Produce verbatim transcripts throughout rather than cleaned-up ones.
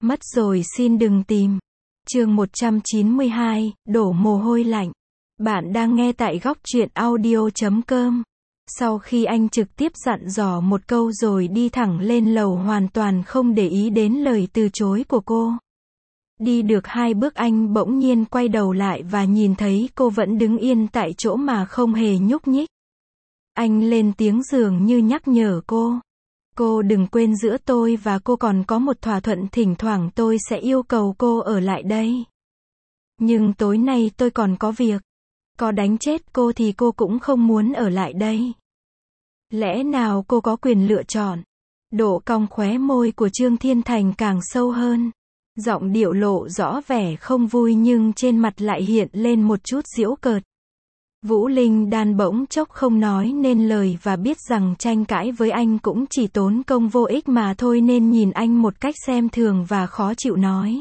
Mất rồi xin đừng tìm. Chương một trăm chín mươi hai, đổ mồ hôi lạnh. Bạn đang nghe tại góc truyện audio chấm com. Sau khi anh trực tiếp dặn dò một câu rồi đi thẳng lên lầu hoàn toàn không để ý đến lời từ chối của cô. Đi được hai bước anh bỗng nhiên quay đầu lại và nhìn thấy cô vẫn đứng yên tại chỗ mà không hề nhúc nhích. Anh lên tiếng dường như nhắc nhở cô. Cô đừng quên giữa tôi và cô còn có một thỏa thuận, thỉnh thoảng tôi sẽ yêu cầu cô ở lại đây. Nhưng tối nay tôi còn có việc. Có đánh chết cô thì cô cũng không muốn ở lại đây. Lẽ nào cô có quyền lựa chọn? Độ cong khóe môi của Trương Thiên Thành càng sâu hơn. Giọng điệu lộ rõ vẻ không vui nhưng trên mặt lại hiện lên một chút giễu cợt. Vũ Linh Đan bỗng chốc không nói nên lời và biết rằng tranh cãi với anh cũng chỉ tốn công vô ích mà thôi nên nhìn anh một cách xem thường và khó chịu nói.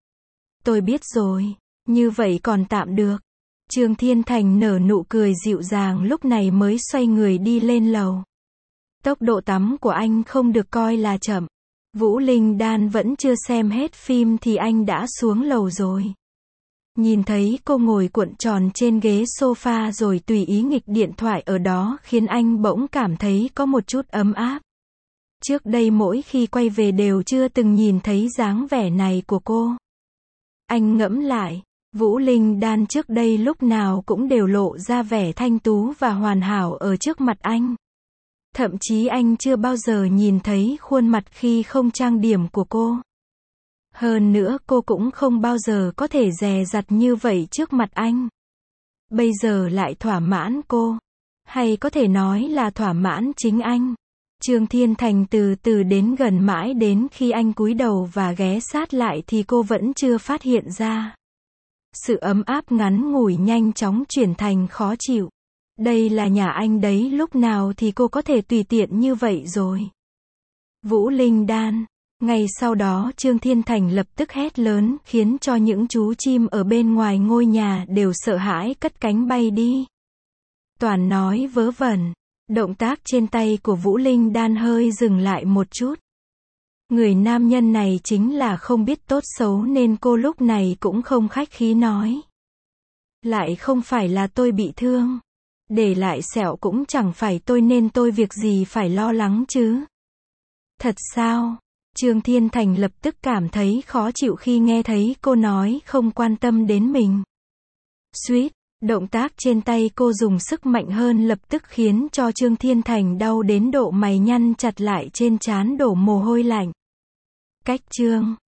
Tôi biết rồi, như vậy còn tạm được. Trương Thiên Thành nở nụ cười dịu dàng lúc này mới xoay người đi lên lầu. Tốc độ tắm của anh không được coi là chậm. Vũ Linh Đan vẫn chưa xem hết phim thì anh đã xuống lầu rồi. Nhìn thấy cô ngồi cuộn tròn trên ghế sofa rồi tùy ý nghịch điện thoại ở đó khiến anh bỗng cảm thấy có một chút ấm áp. Trước đây mỗi khi quay về đều chưa từng nhìn thấy dáng vẻ này của cô. Anh ngẫm lại, Vũ Linh Đan trước đây lúc nào cũng đều lộ ra vẻ thanh tú và hoàn hảo ở trước mặt anh. Thậm chí anh chưa bao giờ nhìn thấy khuôn mặt khi không trang điểm của cô. Hơn nữa cô cũng không bao giờ có thể dè dặt như vậy trước mặt anh. Bây giờ lại thỏa mãn cô. Hay có thể nói là thỏa mãn chính anh. Trương Thiên Thành từ từ đến gần mãi đến khi anh cúi đầu và ghé sát lại thì cô vẫn chưa phát hiện ra. Sự ấm áp ngắn ngủi nhanh chóng chuyển thành khó chịu. Đây là nhà anh đấy, lúc nào thì cô có thể tùy tiện như vậy rồi. Vũ Linh Đan. Ngay sau đó Trương Thiên Thành lập tức hét lớn khiến cho những chú chim ở bên ngoài ngôi nhà đều sợ hãi cất cánh bay đi. Toàn nói vớ vẩn. Động tác trên tay của Vũ Linh Đan hơi dừng lại một chút. Người nam nhân này chính là không biết tốt xấu nên cô lúc này cũng không khách khí nói. Lại không phải là tôi bị thương. Để lại sẹo cũng chẳng phải tôi nên tôi việc gì phải lo lắng chứ. Thật sao? Trương Thiên Thành lập tức cảm thấy khó chịu khi nghe thấy cô nói không quan tâm đến mình. Suýt, động tác trên tay cô dùng sức mạnh hơn lập tức khiến cho Trương Thiên Thành đau đến độ mày nhăn chặt lại trên trán đổ mồ hôi lạnh. Cách Trương